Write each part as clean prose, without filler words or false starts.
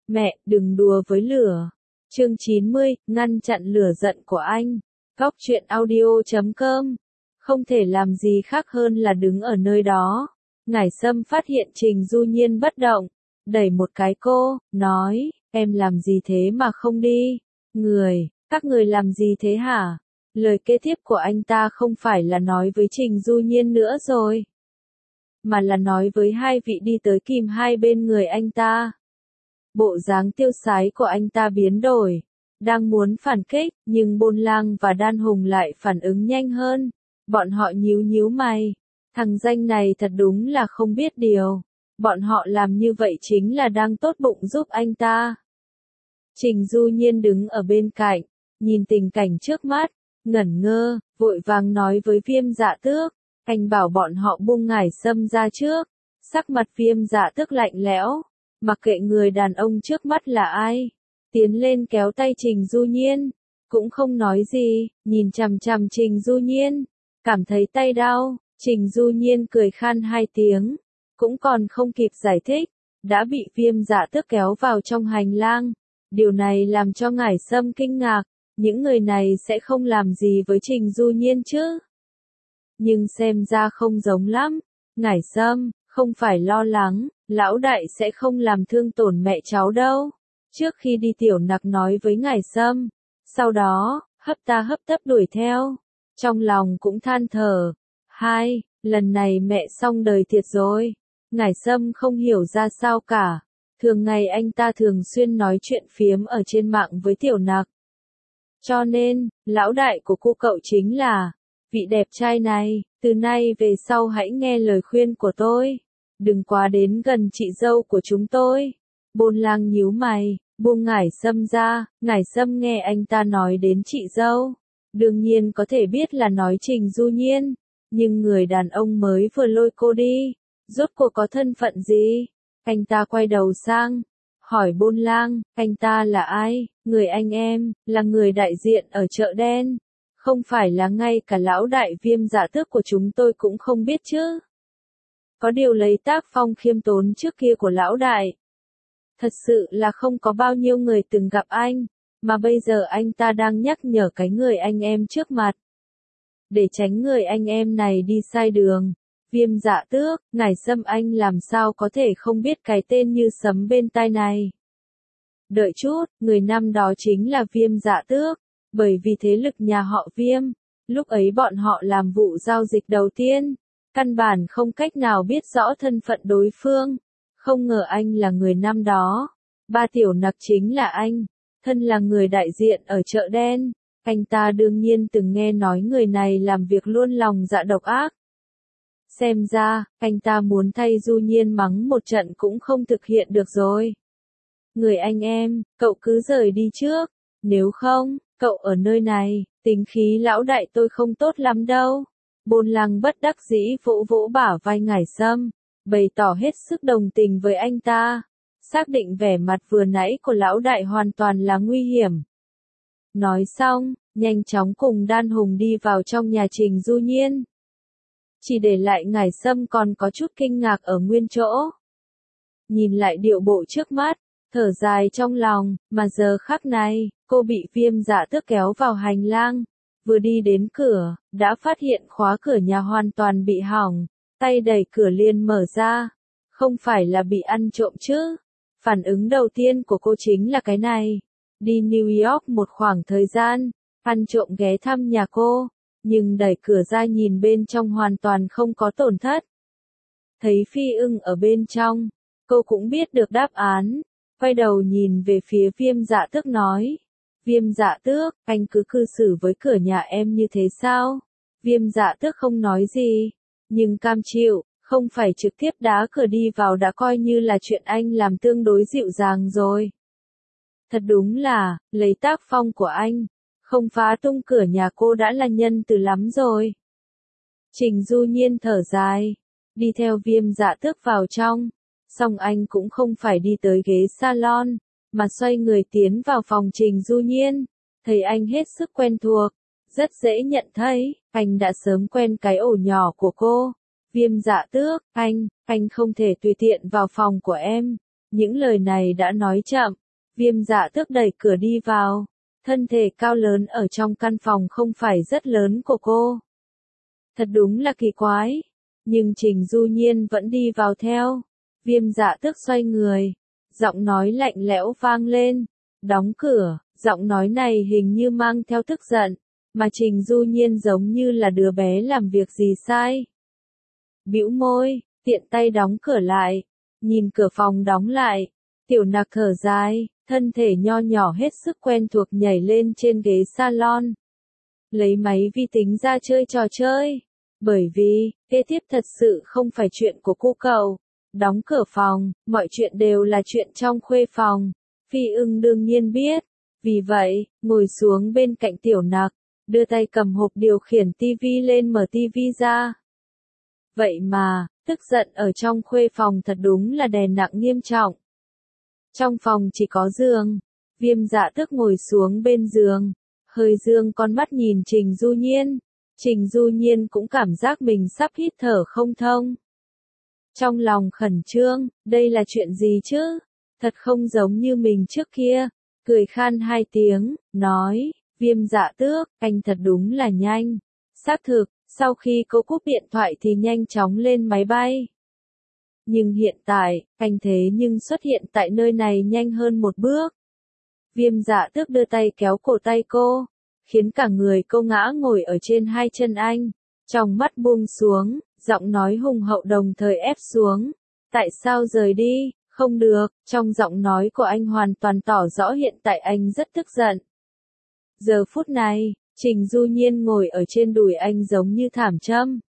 Mẹ, đừng đùa với lửa. Chương 90, ngăn chặn lửa giận của anh. Góc truyện audio.com. Không thể làm gì khác hơn là đứng ở nơi đó. Ngải Sâm phát hiện Trình Du Nhiên bất động, đẩy một cái cô, nói, em làm gì thế mà không đi? Các người làm gì thế hả? Lời kế tiếp của anh ta không phải là nói với Trình Du Nhiên nữa rồi, mà là nói với hai vị đi tới kìm hai bên người anh ta. Bộ dáng tiêu sái của anh ta biến đổi, đang muốn phản kích, nhưng Bôn Lang và Đan Hùng lại phản ứng nhanh hơn. Bọn họ nhíu nhíu mày, thằng danh này thật đúng là không biết điều. Bọn họ làm như vậy chính là đang tốt bụng giúp anh ta. Trình Du Nhiên đứng ở bên cạnh, nhìn tình cảnh trước mắt, ngẩn ngơ, vội vàng nói với Viêm Dạ Tước, anh bảo bọn họ buông Ngải Sâm ra trước. Sắc mặt Viêm Dạ Tước lạnh lẽo, mặc kệ người đàn ông trước mắt là ai, tiến lên kéo tay Trình Du Nhiên, cũng không nói gì, nhìn chằm chằm Trình Du Nhiên, cảm thấy tay đau. Trình Du Nhiên cười khan hai tiếng, cũng còn không kịp giải thích, đã bị Viêm Dạ Tước kéo vào trong hành lang. Điều này làm cho Ngải Sâm kinh ngạc, những người này sẽ không làm gì với Trình Du Nhiên chứ? Nhưng xem ra không giống lắm. Ngải Sâm, không phải lo lắng, lão đại sẽ không làm thương tổn mẹ cháu đâu. Trước khi đi Tiểu Nặc nói với Ngải Sâm, sau đó, hấp ta hấp tấp đuổi theo. Trong lòng cũng than thở, lần này mẹ xong đời thiệt rồi. Ngải Sâm không hiểu ra sao cả. Thường ngày anh ta thường xuyên nói chuyện phiếm ở trên mạng với Tiểu Nặc. Cho nên, lão đại của cô cậu chính là vị đẹp trai này. Từ nay về sau hãy nghe lời khuyên của tôi, đừng quá đến gần chị dâu của chúng tôi. Bôn Lang nhíu mày, buông Ngải Sâm ra. Ngải Sâm nghe anh ta nói đến chị dâu, đương nhiên có thể biết là nói Trình Du Nhiên, nhưng người đàn ông mới vừa lôi cô đi, rốt cuộc có thân phận gì? Anh ta quay đầu sang, hỏi Bôn Lang, anh ta là ai? Người anh em, là người đại diện ở chợ đen. Không phải là ngay cả lão đại Viêm Dạ Tước của chúng tôi cũng không biết chứ? Có điều lấy tác phong khiêm tốn trước kia của lão đại, thật sự là không có bao nhiêu người từng gặp anh, mà bây giờ anh ta đang nhắc nhở cái người anh em trước mặt, để tránh người anh em này đi sai đường. Viêm Dạ Tước, Ngải Sâm anh làm sao có thể không biết cái tên như sấm bên tai này? Đợi chút, người năm đó chính là Viêm Dạ Tước, bởi vì thế lực nhà họ Viêm, lúc ấy bọn họ làm vụ giao dịch đầu tiên, căn bản không cách nào biết rõ thân phận đối phương. Không ngờ anh là người năm đó. Ba Tiểu Nặc chính là anh, thân là người đại diện ở chợ đen. Anh ta đương nhiên từng nghe nói người này làm việc luôn lòng dạ độc ác. Xem ra, anh ta muốn thay Du Nhiên mắng một trận cũng không thực hiện được rồi. Người anh em, cậu cứ rời đi trước, nếu không, cậu ở nơi này, tính khí lão đại tôi không tốt lắm đâu. Bôn Lang bất đắc dĩ vỗ vỗ bả vai Ngải Sâm, bày tỏ hết sức đồng tình với anh ta, xác định vẻ mặt vừa nãy của lão đại hoàn toàn là nguy hiểm. Nói xong, nhanh chóng cùng Đan Hùng đi vào trong nhà Trình Du Nhiên. Chỉ để lại Ngải Sâm còn có chút kinh ngạc ở nguyên chỗ. Nhìn lại điệu bộ trước mắt, thở dài trong lòng, mà giờ khắc này, cô bị Viêm Dạ Tước kéo vào hành lang. Vừa đi đến cửa, đã phát hiện khóa cửa nhà hoàn toàn bị hỏng, tay đẩy cửa liền mở ra. Không phải là bị ăn trộm chứ? Phản ứng đầu tiên của cô chính là cái này. Đi New York một khoảng thời gian, ăn trộm ghé thăm nhà cô, nhưng đẩy cửa ra nhìn bên trong hoàn toàn không có tổn thất. Thấy Phi Ưng ở bên trong, cô cũng biết được đáp án, quay đầu nhìn về phía Viêm Dạ Tước nói. Viêm Dạ Tước, anh cứ cư xử với cửa nhà em như thế sao? Viêm Dạ Tước không nói gì, nhưng cam chịu, không phải trực tiếp đá cửa đi vào đã coi như là chuyện anh làm tương đối dịu dàng rồi. Thật đúng là, lấy tác phong của anh, không phá tung cửa nhà cô đã là nhân từ lắm rồi. Trình Du Nhiên thở dài, đi theo Viêm Dạ Tước vào trong, xong anh cũng không phải đi tới ghế salon, mà xoay người tiến vào phòng Trình Du Nhiên, thấy anh hết sức quen thuộc, rất dễ nhận thấy, anh đã sớm quen cái ổ nhỏ của cô. Viêm Dạ Tước, anh không thể tùy tiện vào phòng của em, Những lời này đã nói chậm, Viêm Dạ Tước đẩy cửa đi vào. Thân thể cao lớn ở trong căn phòng không phải rất lớn của cô. Thật đúng là kỳ quái. Nhưng Trình Du Nhiên vẫn đi vào theo. Viêm Dạ Tước xoay người. Giọng nói lạnh lẽo vang lên. Đóng cửa. Giọng nói này hình như mang theo tức giận. Mà Trình Du Nhiên giống như là đứa bé làm việc gì sai. Bĩu môi, tiện tay đóng cửa lại. Nhìn cửa phòng đóng lại. Tiểu Nặc thở dài. Thân thể nho nhỏ hết sức quen thuộc nhảy lên trên ghế salon. Lấy máy vi tính ra chơi trò chơi. Bởi vì, kế tiếp thật sự không phải chuyện của cô cậu. Đóng cửa phòng, mọi chuyện đều là chuyện trong khuê phòng. Phi Ưng đương nhiên biết. Vì vậy, ngồi xuống bên cạnh Tiểu Nặc, đưa tay cầm hộp điều khiển tivi lên mở tivi ra. Vậy mà, tức giận ở trong khuê phòng thật đúng là đè nặng nghiêm trọng. Trong phòng chỉ có giường. Viêm Dạ Tước ngồi xuống bên giường. Hơi dương con mắt nhìn Trình Du Nhiên. Trình Du Nhiên cũng cảm giác mình sắp hít thở không thông. Trong lòng khẩn trương, đây là chuyện gì chứ? Thật không giống như mình trước kia. Cười khan 2 tiếng, nói, Viêm Dạ Tước, anh thật đúng là nhanh. Xác thực, sau khi cô cúp điện thoại thì nhanh chóng lên máy bay. Nhưng hiện tại, anh thế nhưng xuất hiện tại nơi này nhanh hơn một bước. Viêm Dạ Tước đưa tay kéo cổ tay cô, khiến cả người cô ngã ngồi ở trên 2 chân anh. Trong mắt buông xuống, giọng nói hùng hậu đồng thời ép xuống. Tại sao rời đi? Không được, trong giọng nói của anh hoàn toàn tỏ rõ hiện tại anh rất tức giận. Giờ phút này, Trình Du Nhiên ngồi ở trên đùi anh giống như thảm châm.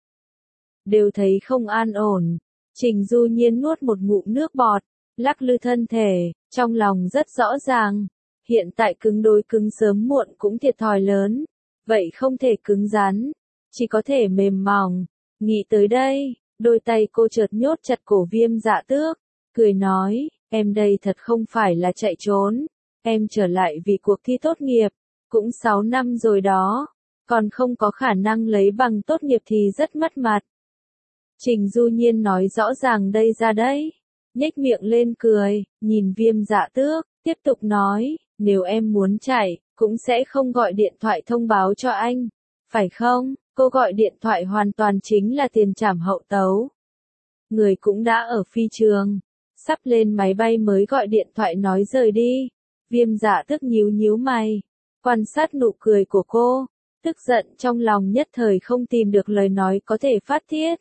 Đều thấy không an ổn. Trình Du Nhiên nuốt một ngụm nước bọt, lắc lư thân thể, trong lòng rất rõ ràng. Hiện tại cứng đối cứng sớm muộn cũng thiệt thòi lớn. Vậy không thể cứng rắn, chỉ có thể mềm mỏng. Nghĩ tới đây, đôi tay cô chợt nhốt chặt cổ Viêm Dạ Tước. Cười nói, em đây thật không phải là chạy trốn. Em trở lại vì cuộc thi tốt nghiệp. Cũng 6 năm rồi đó. Còn không có khả năng lấy bằng tốt nghiệp thì rất mất mặt. Trình Du Nhiên nói rõ ràng đây ra đấy. Nhếch miệng lên cười, nhìn Viêm Dạ Tước, tiếp tục nói, nếu em muốn chạy, cũng sẽ không gọi điện thoại thông báo cho anh. Phải không? Cô gọi điện thoại hoàn toàn chính là tiền trảm hậu tấu. Người cũng đã ở phi trường. Sắp lên máy bay mới gọi điện thoại nói rời đi. Viêm Dạ Tước nhíu nhíu mày. Quan sát nụ cười của cô. Tức giận trong lòng nhất thời không tìm được lời nói có thể phát tiết.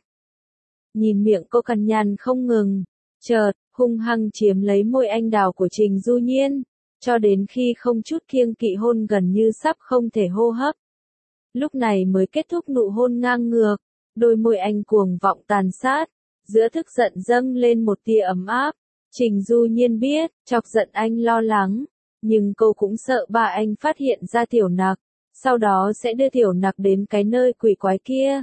Nhìn miệng cô cằn nhằn không ngừng. Chợt, hung hăng chiếm lấy môi anh đào của Trình Du Nhiên. Cho đến khi không chút kiêng kỵ hôn gần như sắp không thể hô hấp. Lúc này mới kết thúc nụ hôn ngang ngược. Đôi môi anh cuồng vọng tàn sát. Giữa tức giận dâng lên một tia ấm áp. Trình Du Nhiên biết, chọc giận anh lo lắng. Nhưng cô cũng sợ ba anh phát hiện ra Tiểu Nặc. Sau đó sẽ đưa Tiểu Nặc đến cái nơi quỷ quái kia.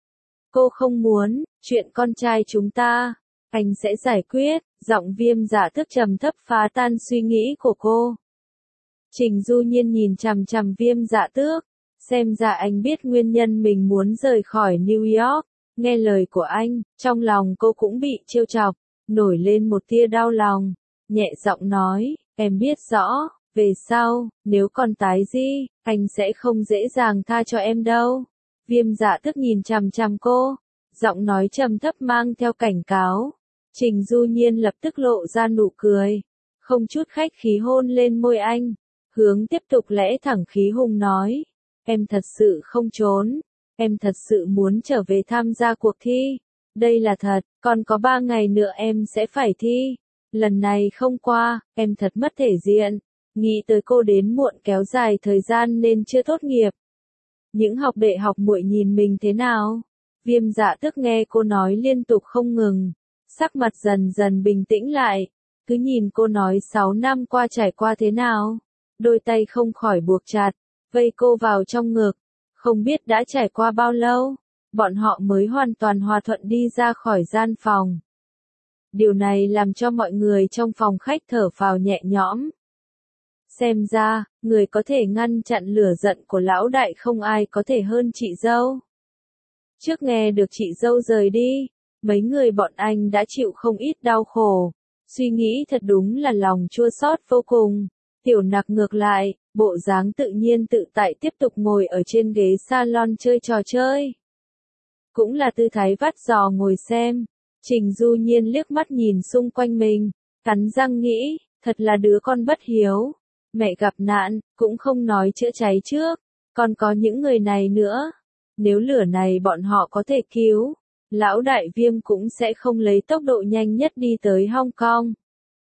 Cô không muốn, chuyện con trai chúng ta, anh sẽ giải quyết. Giọng Viêm Dạ Tước trầm thấp phá tan suy nghĩ của cô. Trình Du Nhiên nhìn chằm chằm Viêm Dạ Tước. Xem ra anh biết nguyên nhân mình muốn rời khỏi New York. Nghe lời của anh, trong lòng cô cũng bị trêu chọc, nổi lên một tia đau lòng. Nhẹ giọng nói, em biết rõ, về sau, nếu còn tái di, anh sẽ không dễ dàng tha cho em đâu. Viêm Dạ Tước nhìn chằm chằm cô, giọng nói trầm thấp mang theo cảnh cáo. Trình Du Nhiên lập tức lộ ra nụ cười, không chút khách khí hôn lên môi anh, hướng tiếp tục lẽ thẳng khí hùng nói, em thật sự không trốn, em thật sự muốn trở về tham gia cuộc thi, đây là thật, còn có 3 ngày nữa em sẽ phải thi, lần này không qua, em thật mất thể diện, nghĩ tới cô đến muộn kéo dài thời gian nên chưa tốt nghiệp. Những học đệ học muội nhìn mình thế nào? Viêm Dạ Tước nghe cô nói liên tục không ngừng, sắc mặt dần dần bình tĩnh lại, cứ nhìn cô nói 6 năm qua trải qua thế nào, đôi tay không khỏi buộc chặt, vây cô vào trong ngực, không biết đã trải qua bao lâu, bọn họ mới hoàn toàn hòa thuận đi ra khỏi gian phòng. Điều này làm cho mọi người trong phòng khách thở phào nhẹ nhõm. Xem ra, người có thể ngăn chặn lửa giận của lão đại không ai có thể hơn chị dâu. Trước nghe được chị dâu rời đi, mấy người bọn anh đã chịu không ít đau khổ. Suy nghĩ thật đúng là lòng chua xót vô cùng. Tiểu Nặc ngược lại, bộ dáng tự nhiên tự tại tiếp tục ngồi ở trên ghế salon chơi trò chơi. Cũng là tư thái vắt giò ngồi xem. Trình Du Nhiên liếc mắt nhìn xung quanh mình, cắn răng nghĩ, thật là đứa con bất hiếu. Mẹ gặp nạn, cũng không nói chữa cháy trước, còn có những người này nữa. Nếu lửa này bọn họ có thể cứu, lão đại Viêm cũng sẽ không lấy tốc độ nhanh nhất đi tới Hong Kong.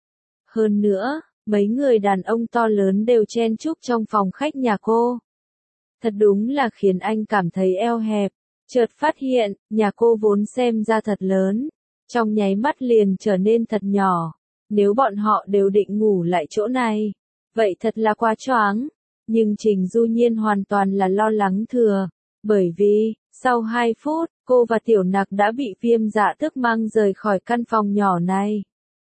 Hơn nữa, mấy người đàn ông to lớn đều chen chúc trong phòng khách nhà cô. Thật đúng là khiến anh cảm thấy eo hẹp, chợt phát hiện, nhà cô vốn xem ra thật lớn, trong nháy mắt liền trở nên thật nhỏ. Nếu bọn họ đều định ngủ lại chỗ này, vậy thật là quá choáng. Nhưng Trình Du Nhiên hoàn toàn là lo lắng thừa, bởi vì, sau 2 phút, cô và Tiểu Nặc đã bị Viêm Dạ Tước mang rời khỏi căn phòng nhỏ này.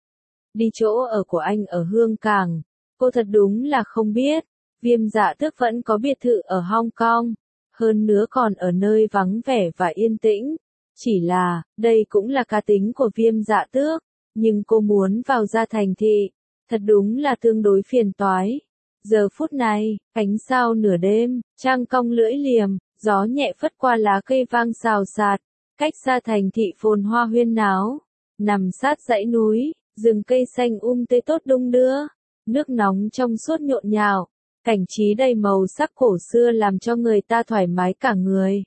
Đi chỗ ở của anh ở Hương Cảng, cô thật đúng là không biết, Viêm Dạ Tước vẫn có biệt thự ở Hong Kong, hơn nữa còn ở nơi vắng vẻ và yên tĩnh. Chỉ là, đây cũng là cá tính của Viêm Dạ Tước, nhưng cô muốn vào ra thành thị, thật đúng là tương đối phiền toái. Giờ phút này, ánh sao nửa đêm, trăng cong lưỡi liềm, gió nhẹ phất qua lá cây vang xào xạc, cách xa thành thị phồn hoa huyên náo, nằm sát dãy núi, rừng cây xanh tươi tốt đung đưa, nước nóng trong suốt nhộn nhạo, cảnh trí đầy màu sắc cổ xưa làm cho người ta thoải mái cả người.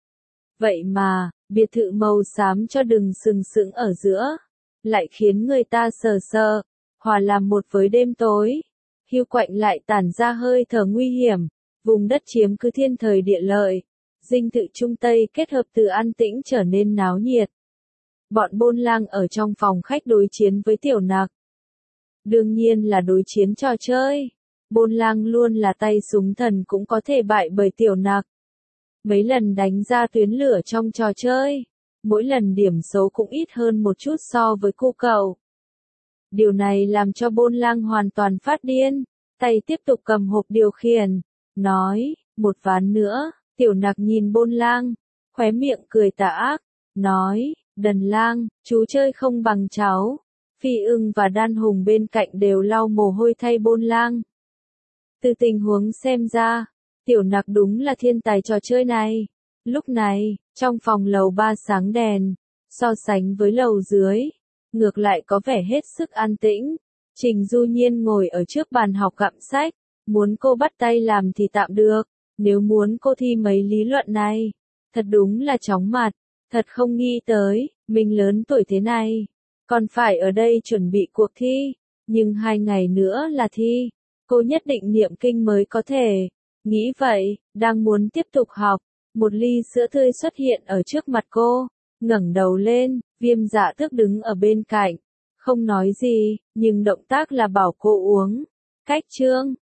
Vậy mà, biệt thự màu xám cho đừng sừng sững ở giữa, lại khiến người ta sờ sờ, hòa làm một với đêm tối. Hiu Quạnh lại tản ra hơi thở nguy hiểm, vùng đất chiếm cứ thiên thời địa lợi, dinh thự Trung Tây kết hợp từ an tĩnh trở nên náo nhiệt. Bọn Bôn Lang ở trong phòng khách đối chiến với Tiểu Nặc. Đương nhiên là đối chiến trò chơi. Bôn Lang luôn là tay súng thần cũng có thể bại bởi Tiểu Nặc. Mấy lần đánh ra tuyến lửa trong trò chơi, mỗi lần điểm số cũng ít hơn một chút so với cô cậu. Điều này làm cho Bôn Lang hoàn toàn phát điên, tay tiếp tục cầm hộp điều khiển, nói, một ván nữa. Tiểu Nặc nhìn Bôn Lang, khóe miệng cười tà ác, nói, Đần Lang, chú chơi không bằng cháu. Phi Ưng và Đan Hùng bên cạnh đều lau mồ hôi thay Bôn Lang. Từ tình huống xem ra, Tiểu Nặc đúng là thiên tài trò chơi này. Lúc này, trong phòng lầu 3 sáng đèn, so sánh với lầu dưới, ngược lại có vẻ hết sức an tĩnh. Trình Du Nhiên ngồi ở trước bàn học gặm sách, muốn cô bắt tay làm thì tạm được, nếu muốn cô thi mấy lý luận này, thật đúng là chóng mặt, thật không nghĩ tới, mình lớn tuổi thế này, còn phải ở đây chuẩn bị cuộc thi, nhưng 2 ngày nữa là thi, cô nhất định niệm kinh mới có thể. Nghĩ vậy, đang muốn tiếp tục học, một ly sữa tươi xuất hiện ở trước mặt cô, ngẩng đầu lên, Viêm Dạ Tước đứng ở bên cạnh, không nói gì, nhưng động tác là bảo cô uống. Cách chương